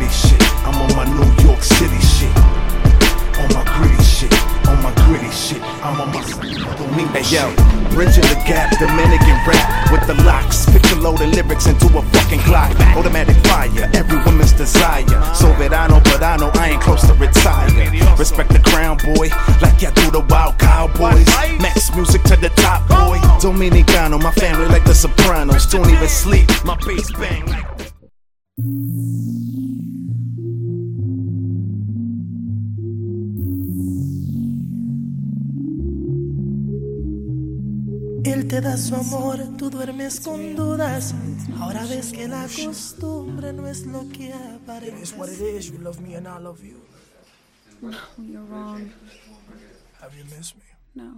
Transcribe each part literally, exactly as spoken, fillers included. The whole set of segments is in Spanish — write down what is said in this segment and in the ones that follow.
shit. I'm on my New York City shit. On my gritty shit. On my gritty shit. I'm on my Hey yo, bridging the gap, Dominican rap with the locks. Picture loading lyrics into a fucking clock. Automatic fire, every woman's desire. So verano, but I know I ain't close to retire. Respect the crown, boy, like ya do the wild cowboys. Max music to the top, boy. Dominicano, my family like the Sopranos. Don't even sleep, my bass bang like. Él te da su amor, tú duermes con dudas. Ahora ves que la costumbre no es lo que aparenta. It is what it is. You love me and I love you. No, you're wrong. Have you missed me? No.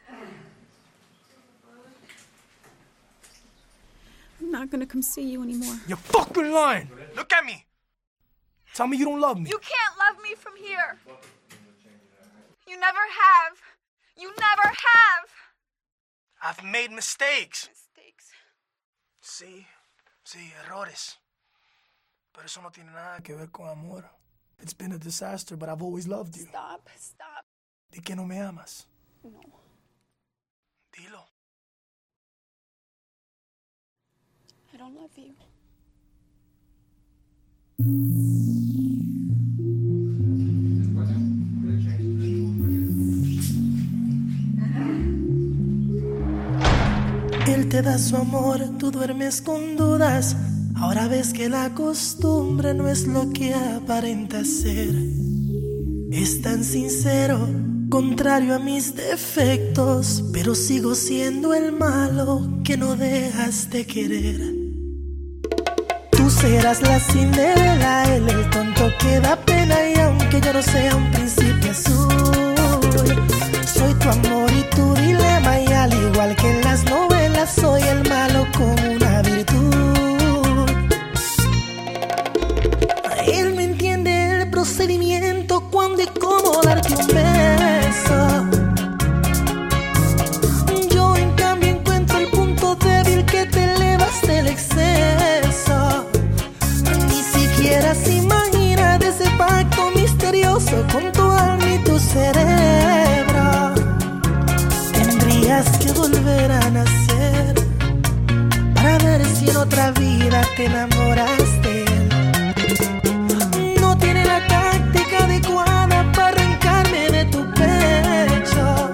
I'm not gonna come see you anymore. You're fucking lying. Look at me. Tell me you don't love me. You can't love me from here. You never have. You never have. I've made mistakes. Mistakes. Sí, sí, errores. Pero eso no tiene nada que ver con amor. It's been a disaster, but I've always loved you. Stop, stop. ¿De que no me amas? No. Dilo. I don't love you. Él te da su amor, tú duermes con dudas. Ahora ves que la costumbre no es lo que aparenta ser. Es tan sincero, contrario a mis defectos, pero sigo siendo el malo que no dejas de querer. Tú serás la Cinderela, él el tonto que da pena, y aunque yo no sea un príncipe azul, soy tu amor y tu dilema, y al igual que en las novelas soy el malo con una virtud. Él no entiende el procedimiento, cuándo y cómo darte un beso. Yo en cambio encuentro el punto débil que te elevas del exceso. Ni siquiera se imagina de ese pacto misterioso con tu alma y tu cerebro. Tendrías que volver a nacer para ver si en otra vida te enamoras de él. No tiene la táctica adecuada para arrancarme de tu pecho.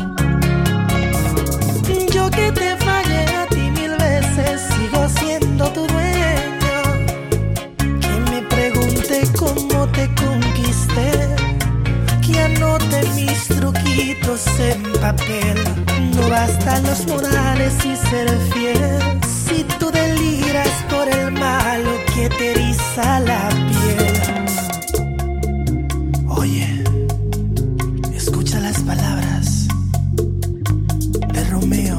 Yo que te fallé a ti mil veces, sigo siendo tu dueño. Que me pregunte cómo te conquisté, que anote mis truquitos en papel. No bastan los modales y ser fiel, si tú deliras por el malo que te eriza la piel. Oye, escucha las palabras de Romeo.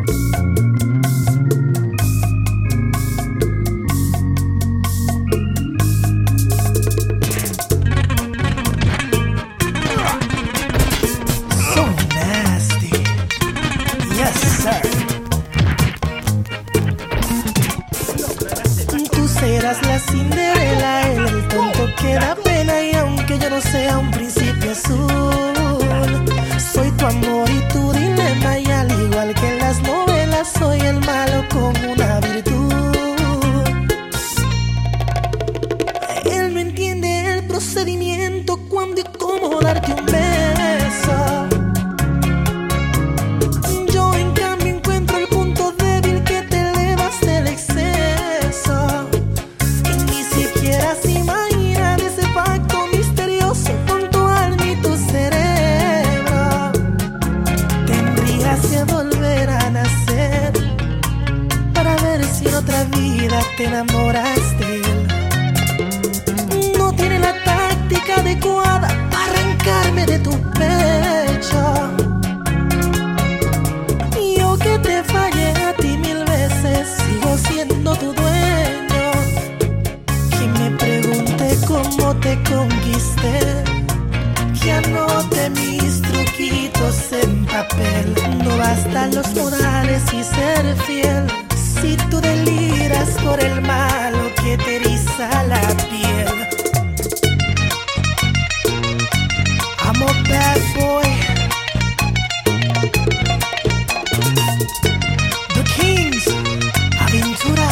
So nasty. Yes, sir. Tú serás la Cinderela, él el tonto que da pena, y aunque yo no sea un príncipe azul, soy tu amor y tu dilema, y al igual que en las novelas soy el malo con una virtud. Él no entiende el procedimiento, cuándo y cómo darte un beso. Yo en cambio encuentro el punto débil que te elevas del exceso. Y ni siquiera se imagina de ese pacto misterioso con tu alma y tu cerebro. Tendrías que volver a nacer para ver si en otra vida te enamoras de él. No tiene la táctica adecuada para arrancarme de tu pecho. Yo que te fallé a ti mil veces, sigo siendo tu dueño. Que me pregunte cómo te conquisté, que anote mis truquitos en papel. No bastan los modales y ser fiel, si tú deliras por el malo que te eriza la piel. bad boy. The Kings, Aventura.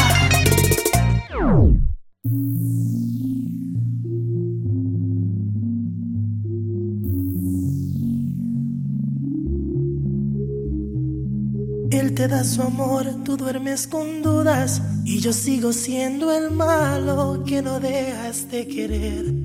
Él te da su amor, tú duermes con dudas y yo sigo siendo el malo que no dejas de querer.